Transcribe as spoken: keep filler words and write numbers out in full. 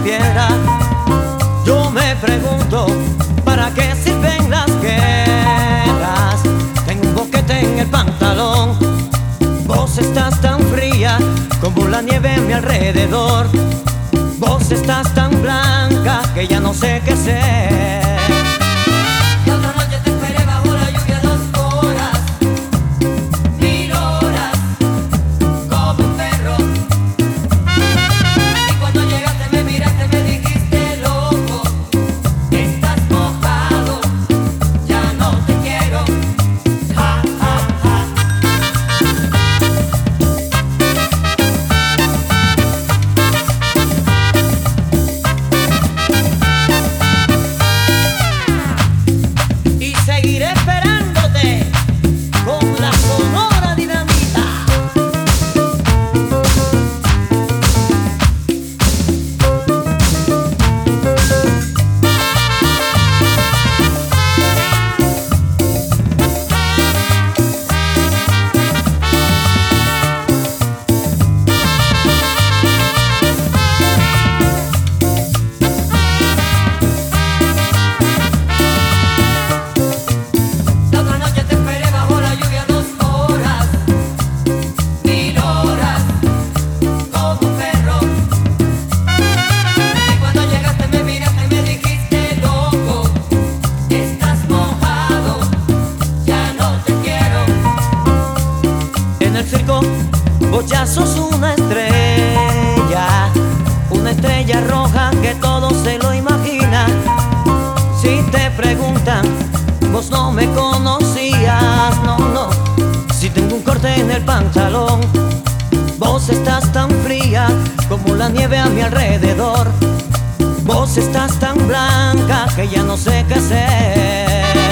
piedra. Yo me pregunto, ¿para qué sirven las guerras? Tengo un boquete en el pantalón. Vos estás tan fría como la nieve a mi alrededor. Vos estás tan blanca que ya no sé qué ser. La otra noche te esperé bajo la lluvia dos horas, mil horas, como un perro. Y cuando llegaste me miraste, me dijiste loco, estás mojado, ya no te quiero. Ja, ja, ja. Y seguiré esperándote con la sonora dinamita. La otra noche te esperé bajo la lluvia dos horas, mil horas, como un perro. Y cuando llegaste me miraste y me dijiste loco, estás mojado, ya no te quiero. En el circo vos ya sos una estrella, una estrella roja que todo se lo imagina. Si te preguntan, vos no me conocías, no, no. Si tengo un corte en el pantalón, vos estás tan fría como la nieve a mi alrededor. Vos estás tan blanca que ya no sé qué hacer.